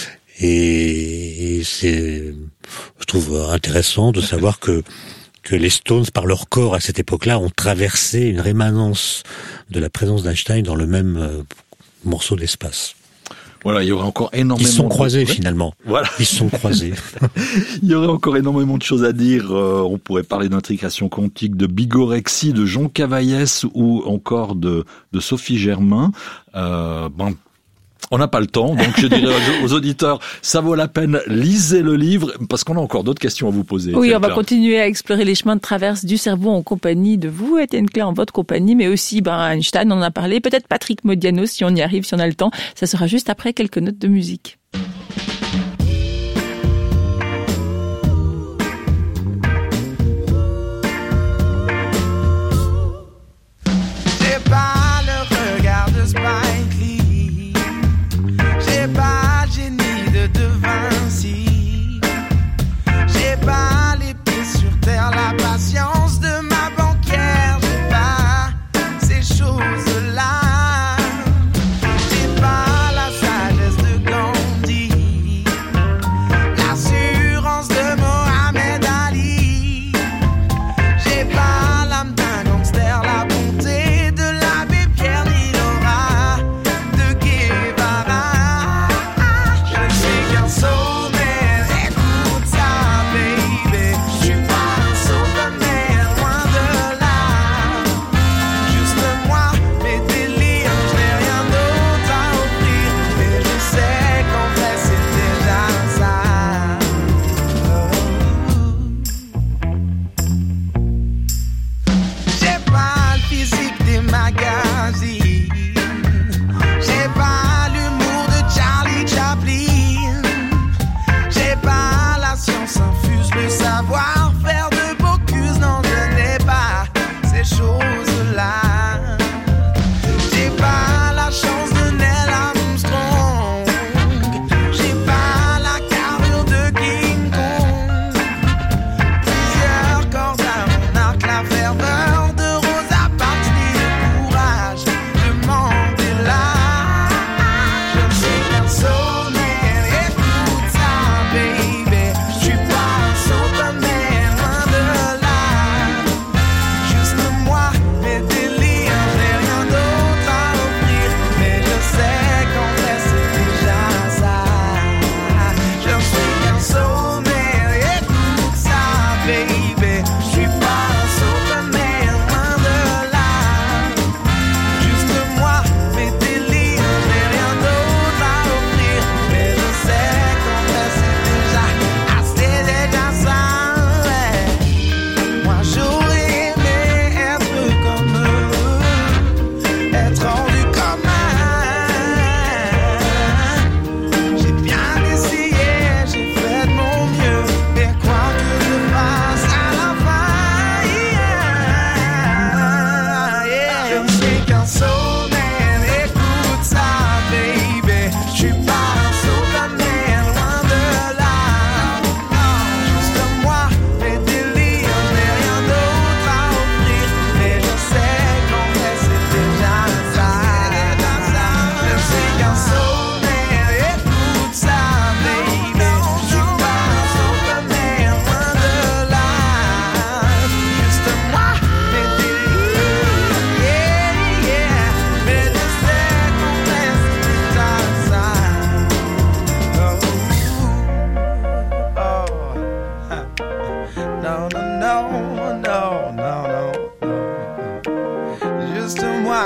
[SPEAKER 4] Et c'est, je trouve intéressant de savoir que les Stones, par leur corps à cette époque-là, ont traversé une rémanence de la présence d'Einstein dans le même morceau d'espace.
[SPEAKER 3] Voilà, il y aurait encore énormément...
[SPEAKER 4] Ils se sont croisés, finalement.
[SPEAKER 3] Voilà.
[SPEAKER 4] Ils se sont croisés.
[SPEAKER 3] Il y aurait encore énormément de choses à dire. On pourrait parler d'intrication quantique, de bigorexie, de Jean Cavaillès ou encore de Sophie Germain. On n'a pas le temps, donc je dirais aux auditeurs, ça vaut la peine, lisez le livre, parce qu'on a encore d'autres questions à vous poser.
[SPEAKER 1] Oui, on va continuer à explorer les chemins de traverse du cerveau en compagnie de vous, Étienne Klein, en votre compagnie, mais aussi Einstein, on en a parlé, peut-être Patrick Modiano, si on y arrive, si on a le temps. Ça sera juste après quelques notes de musique.
[SPEAKER 8] J'ai pas le regard de Spike Lee. J'ai pas le génie de De Vinci. J'ai pas les pieds sur terre, la patience de ma banquière. J'ai pas ces choses-là. J'ai pas la sagesse de Gandhi, l'assurance de Mohamed Ali. J'ai pas l'âme d'un gangster, la bonté de l'abbé Pierre ni l'aura de Guevara. Je suis qu'un soulman, écoute ça, baby. Je suis pas un soulman, loin de là. Juste moi, mes délires, je n'ai rien d'autre à offrir. Mais je sais qu'en vrai c'est déjà ça. J'ai pas le physique des magazines. J'ai pas l'humour de Charlie Chaplin. J'ai pas la science infuse, le savoir-faire de Bocuse. Non, je n'ai pas ces choses-là. J'ai pas la chance de Neil Armstrong. J'ai pas la carrure de King Kong. Plusieurs cordes à mon arc, la ferveur de Rosa Parks, ni le courage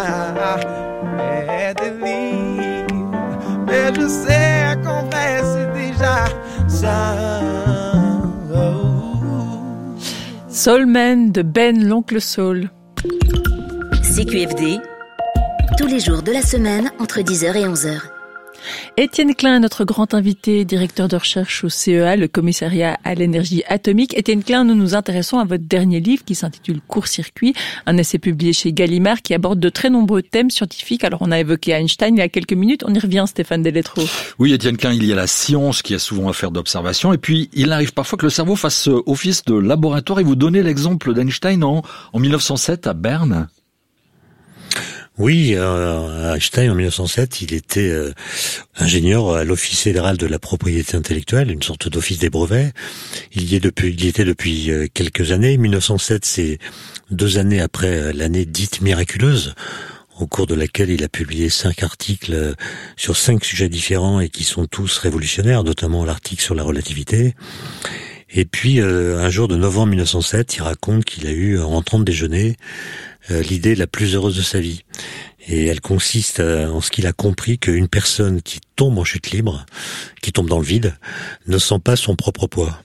[SPEAKER 8] délire. Mais je sais qu'en vrai c'est déjà ça.
[SPEAKER 1] Soul Man de Ben l'Oncle Soul.
[SPEAKER 5] CQFD, tous les jours de la semaine entre 10h et 11h.
[SPEAKER 1] Étienne Klein, notre grand invité, directeur de recherche au CEA, le commissariat à l'énergie atomique. Étienne Klein, nous nous intéressons à votre dernier livre qui s'intitule Court-circuit, un essai publié chez Gallimard qui aborde de très nombreux thèmes scientifiques. Alors on a évoqué Einstein il y a quelques minutes, on y revient Stéphane Deletreau.
[SPEAKER 3] Oui, Étienne Klein, il y a la science qui a souvent affaire d'observation et puis il arrive parfois que le cerveau fasse office de laboratoire et vous donnez l'exemple d'Einstein en 1907 à Berne.
[SPEAKER 4] Oui, Einstein en 1907, il était ingénieur à l'Office fédéral de la propriété intellectuelle, une sorte d'office des brevets. Il y était depuis quelques années. 1907, c'est 2 années après l'année dite miraculeuse, au cours de laquelle il a publié 5 articles sur 5 sujets différents et qui sont tous révolutionnaires, notamment l'article sur la relativité. Et puis, un jour de novembre 1907, il raconte qu'il a eu, en rentrant de déjeuner, l'idée la plus heureuse de sa vie. Et elle consiste en ce qu'il a compris qu'une personne qui tombe en chute libre, qui tombe dans le vide, ne sent pas son propre poids.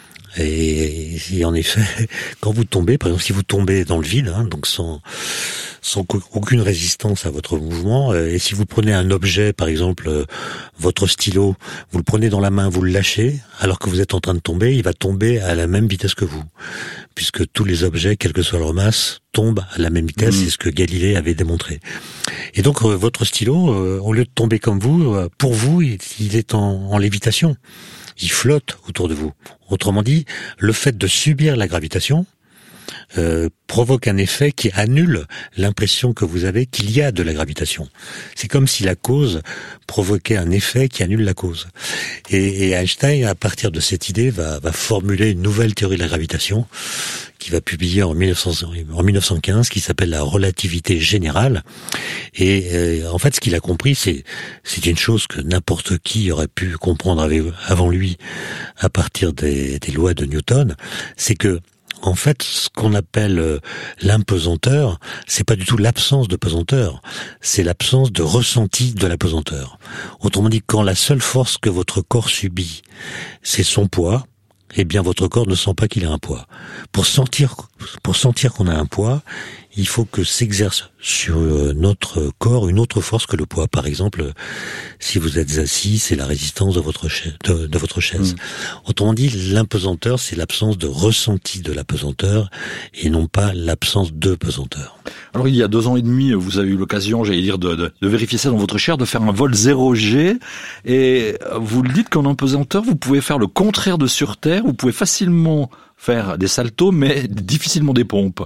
[SPEAKER 4] Et en effet, quand vous tombez, par exemple, si vous tombez dans le vide, donc sans aucune résistance à votre mouvement, et si vous prenez un objet, par exemple, votre stylo, vous le prenez dans la main, vous le lâchez, alors que vous êtes en train de tomber, il va tomber à la même vitesse que vous, puisque tous les objets, quelle que soit leur masse, tombent à la même vitesse, c'est ce que Galilée avait démontré. Et donc, votre stylo, au lieu de tomber comme vous, pour vous, il est en lévitation. Il flotte autour de vous. Autrement dit, le fait de subir la gravitation provoque un effet qui annule l'impression que vous avez qu'il y a de la gravitation. C'est comme si la cause provoquait un effet qui annule la cause. Et Einstein, à partir de cette idée, va formuler une nouvelle théorie de la gravitation qui va publier en 1915, qui s'appelle la relativité générale. Et en fait, ce qu'il a compris, c'est une chose que n'importe qui aurait pu comprendre avant lui à partir des lois de Newton, c'est que en fait, ce qu'on appelle l'impesanteur, c'est pas du tout l'absence de pesanteur, c'est l'absence de ressenti de la pesanteur. Autrement dit, quand la seule force que votre corps subit, c'est son poids, eh bien votre corps ne sent pas qu'il a un poids. Pour sentir qu'on a un poids, il faut que s'exerce sur notre corps une autre force que le poids. Par exemple, si vous êtes assis, c'est la résistance de votre chaise. Autrement dit, l'impesanteur, c'est l'absence de ressenti de la pesanteur et non pas l'absence de pesanteur.
[SPEAKER 3] Alors, il y a 2 ans et demi, vous avez eu l'occasion, j'allais dire, de vérifier ça dans votre chair, de faire un vol 0G. Et vous le dites qu'en impesanteur, vous pouvez faire le contraire de sur Terre. Vous pouvez facilement faire des saltos, mais difficilement des pompes.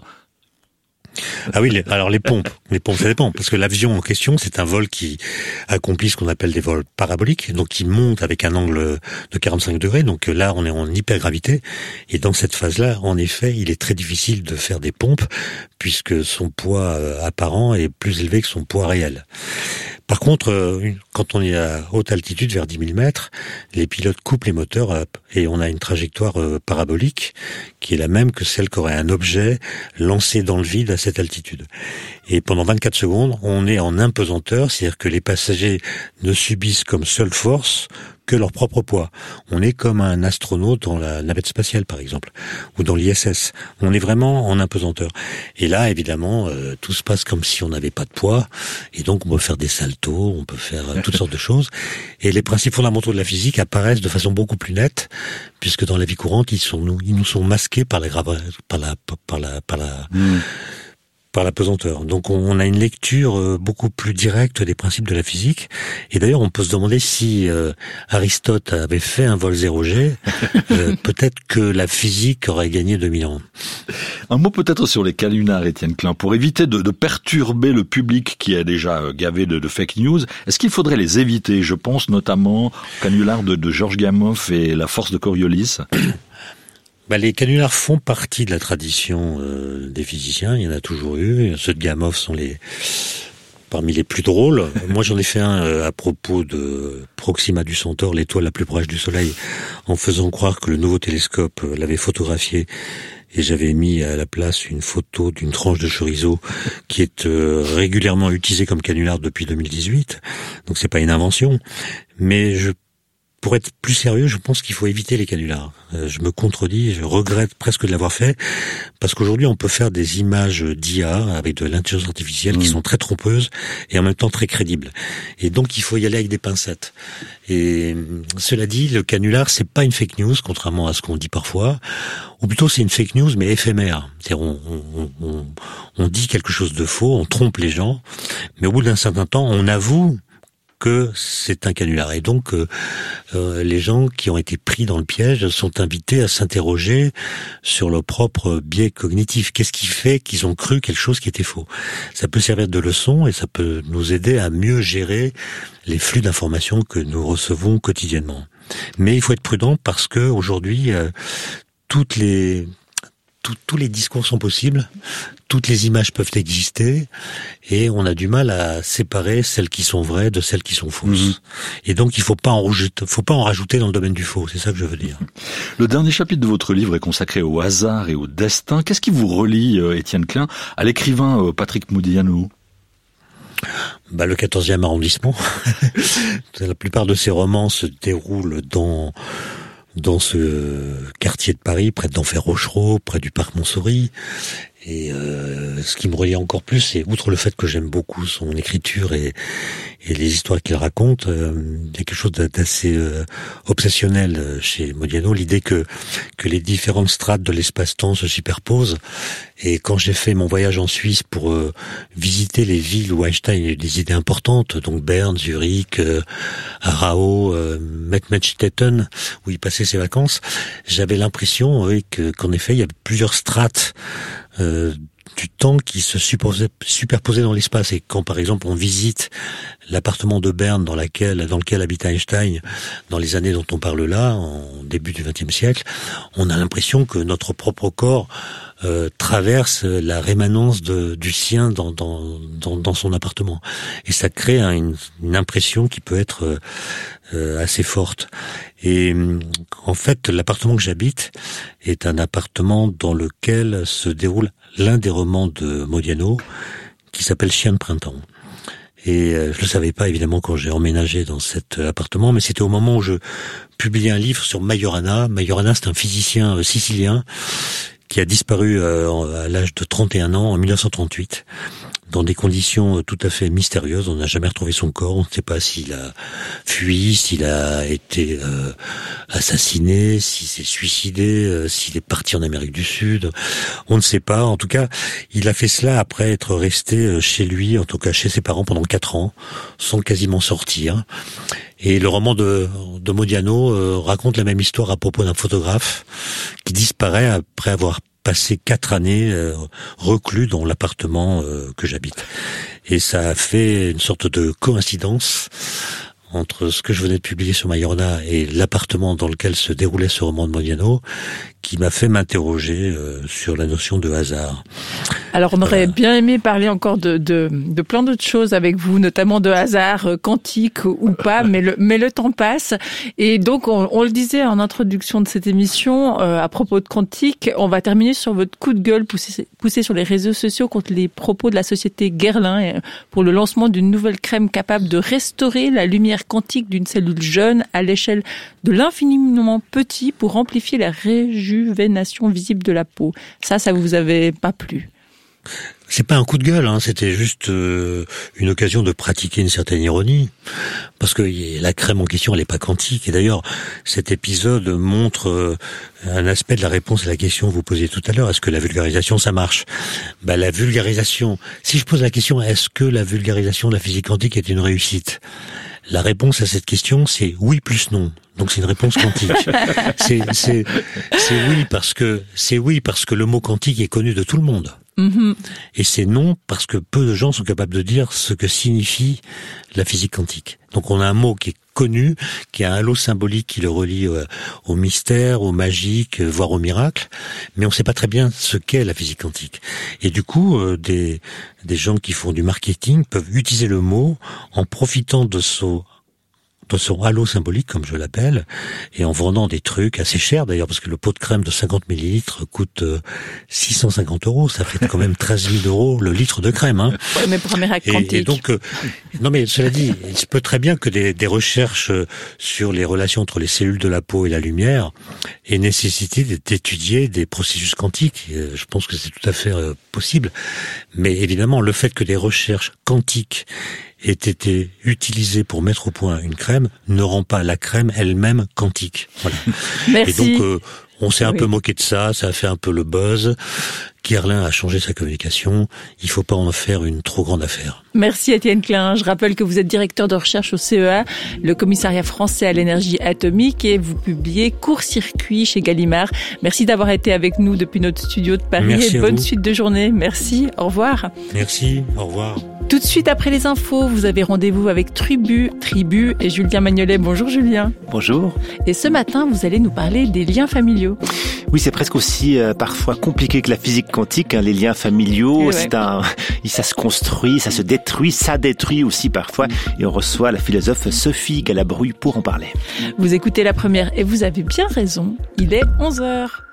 [SPEAKER 4] Ah oui, alors les pompes, ça dépend, parce que l'avion en question, c'est un vol qui accomplit ce qu'on appelle des vols paraboliques, donc qui monte avec un angle de 45 degrés, donc là on est en hypergravité, et dans cette phase-là, en effet, il est très difficile de faire des pompes, puisque son poids apparent est plus élevé que son poids réel. Par contre, quand on est à haute altitude, vers 10 000 mètres, les pilotes coupent les moteurs et on a une trajectoire parabolique qui est la même que celle qu'aurait un objet lancé dans le vide à cette altitude. Et pendant 24 secondes, on est en impesanteur, c'est-à-dire que les passagers ne subissent comme seule force que leur propre poids. On est comme un astronaute dans la navette spatiale, par exemple, ou dans l'ISS. On est vraiment en impesanteur. Et là, évidemment, tout se passe comme si on n'avait pas de poids, et donc on peut faire des saltos, on peut faire toutes sortes de choses. Et les principes fondamentaux de la physique apparaissent de façon beaucoup plus nette, puisque dans la vie courante, ils nous sont masqués par la pesanteur. Donc on a une lecture beaucoup plus directe des principes de la physique. Et d'ailleurs, on peut se demander si Aristote avait fait un vol 0G, peut-être que la physique aurait gagné 2000 ans.
[SPEAKER 3] Un mot peut-être sur les canulars, Étienne Klein, pour éviter de perturber le public qui est déjà gavé de fake news. Est-ce qu'il faudrait les éviter? Je pense notamment au canular de Georges Gamow et la force de Coriolis.
[SPEAKER 4] Les canulars font partie de la tradition des physiciens, il y en a toujours eu. Ceux de Gamow sont parmi les plus drôles. Moi, j'en ai fait un à propos de Proxima du Centaure, l'étoile la plus proche du Soleil, en faisant croire que le nouveau télescope l'avait photographié et j'avais mis à la place une photo d'une tranche de chorizo qui est régulièrement utilisée comme canular depuis 2018. Donc c'est pas une invention, mais pour être plus sérieux, je pense qu'il faut éviter les canulars. Je me contredis, je regrette presque de l'avoir fait, parce qu'aujourd'hui on peut faire des images d'IA avec de l'intelligence artificielle qui sont très trompeuses et en même temps très crédibles. Et donc il faut y aller avec des pincettes. Et cela dit, le canular c'est pas une fake news, contrairement à ce qu'on dit parfois, ou plutôt c'est une fake news mais éphémère. C'est-à-dire on dit quelque chose de faux, on trompe les gens, mais au bout d'un certain temps on avoue que c'est un canular. Et donc, les gens qui ont été pris dans le piège sont invités à s'interroger sur leur propre biais cognitif. Qu'est-ce qui fait qu'ils ont cru quelque chose qui était faux? Ça peut servir de leçon et ça peut nous aider à mieux gérer les flux d'informations que nous recevons quotidiennement. Mais il faut être prudent parce que aujourd'hui, tous les discours sont possibles, toutes les images peuvent exister, et on a du mal à séparer celles qui sont vraies de celles qui sont fausses. Et donc il faut pas en rajouter dans le domaine du faux, c'est ça que je veux dire.
[SPEAKER 3] Le dernier chapitre de votre livre est consacré au hasard et au destin. Qu'est-ce qui vous relie, Étienne Klein, à l'écrivain Patrick Modiano?
[SPEAKER 4] Le 14e arrondissement. La plupart de ses romans se déroulent dans ce quartier de Paris, près d'Enfer Rochereau, près du parc Montsouris. Et ce qui me relie encore plus, c'est outre le fait que j'aime beaucoup son écriture et les histoires qu'il raconte, il y a quelque chose d'assez obsessionnel chez Modiano, l'idée que les différentes strates de l'espace-temps se superposent. Et quand j'ai fait mon voyage en Suisse pour visiter les villes où Einstein a eu des idées importantes, donc Berne, Zurich, Aarau, Mettstetten, où il passait ses vacances, j'avais l'impression qu'en effet, il y avait plusieurs strates du temps qui se superposaient dans l'espace. Et quand, par exemple, on visite l'appartement de Berne dans lequel habite Einstein dans les années dont on parle là, en début du XXe siècle, on a l'impression que notre propre corps traverse la rémanence du sien dans son appartement. Et ça crée une impression qui peut être assez forte. Et en fait, l'appartement que j'habite est un appartement dans lequel se déroule l'un des romans de Modiano qui s'appelle Chien de printemps. Et je le savais pas évidemment quand j'ai emménagé dans cet appartement, mais c'était au moment où je publiais un livre sur Majorana. Majorana, c'est un physicien sicilien qui a disparu à l'âge de 31 ans en 1938. Dans des conditions tout à fait mystérieuses. On n'a jamais retrouvé son corps. On ne sait pas s'il a fui, s'il a été assassiné, s'il s'est suicidé, s'il est parti en Amérique du Sud. On ne sait pas. En tout cas, il a fait cela après être resté chez lui, en tout cas chez ses parents pendant 4 ans, sans quasiment sortir. Et le roman de Modiano raconte la même histoire à propos d'un photographe qui disparaît après avoir passé 4 années reclus dans l'appartement que j'habite. Et ça a fait une sorte de coïncidence entre ce que je venais de publier sur Majorana et l'appartement dans lequel se déroulait ce roman de Modiano, qui m'a fait m'interroger sur la notion de hasard.
[SPEAKER 1] Alors, on aurait bien aimé parler encore de plein d'autres choses avec vous, notamment de hasard quantique ou pas, mais le temps passe. Et donc, on le disait en introduction de cette émission, à propos de quantique, on va terminer sur votre coup de gueule poussé sur les réseaux sociaux contre les propos de la société Guerlain pour le lancement d'une nouvelle crème capable de restaurer la lumière quantique d'une cellule jeune à l'échelle de l'infiniment petit pour amplifier la réjuvénation visible de la peau. Ça vous avait pas plu?
[SPEAKER 4] C'est pas un coup de gueule, c'était juste une occasion de pratiquer une certaine ironie, parce que la crème en question, elle est pas quantique. Et d'ailleurs, cet épisode montre un aspect de la réponse à la question que vous posiez tout à l'heure. Est-ce que la vulgarisation, ça marche? La vulgarisation, si je pose la question, est-ce que la vulgarisation de la physique quantique est une réussite? La réponse à cette question, c'est oui plus non. Donc c'est une réponse quantique. c'est oui parce que le mot quantique est connu de tout le monde. Mm-hmm. Et c'est non parce que peu de gens sont capables de dire ce que signifie la physique quantique. Donc on a un mot qui est connu, qui a un halo symbolique qui le relie au mystère, au magique, voire au miracle, mais on ne sait pas très bien ce qu'est la physique quantique. Et du coup, des gens qui font du marketing peuvent utiliser le mot en profitant de son façon halo symbolique, comme je l'appelle, et en vendant des trucs assez chers d'ailleurs, parce que le pot de crème de 50 millilitres coûte 650 €. Ça fait quand même 13 000 € le litre de crème. Hein.
[SPEAKER 1] Ouais, mais pour un miracle quantique.
[SPEAKER 4] Et donc, non mais cela dit, il se peut très bien que des recherches sur les relations entre les cellules de la peau et la lumière aient nécessité d'étudier des processus quantiques. Je pense que c'est tout à fait possible. Mais évidemment, le fait que des recherches quantiques aient été utilisées pour mettre au point une crème ne rend pas la crème elle-même quantique. Voilà.
[SPEAKER 1] Merci.
[SPEAKER 4] Et donc, on s'est un peu moqué de ça a fait un peu le buzz. Guerlain a changé sa communication. Il faut pas en faire une trop grande affaire.
[SPEAKER 1] Merci Étienne Klein. Je rappelle que vous êtes directeur de recherche au CEA, le commissariat français à l'énergie atomique, et vous publiez Court-circuit chez Gallimard. Merci d'avoir été avec nous depuis notre studio de Paris.
[SPEAKER 4] Merci
[SPEAKER 1] et bonne suite de journée. Merci. Au revoir.
[SPEAKER 4] Merci. Au revoir.
[SPEAKER 1] Tout de suite après les infos, vous avez rendez-vous avec Tribu et Julien Magnolet. Bonjour Julien.
[SPEAKER 9] Bonjour.
[SPEAKER 1] Et ce matin, vous allez nous parler des liens familiaux.
[SPEAKER 9] Oui, c'est presque aussi parfois compliqué que la physique quantique, hein, les liens familiaux.
[SPEAKER 1] Ouais.
[SPEAKER 9] Ça se construit, ça se détruit, ça détruit aussi parfois. Et on reçoit la philosophe Sophie Galabru pour en parler.
[SPEAKER 1] Vous écoutez La Première et vous avez bien raison. Il est 11h.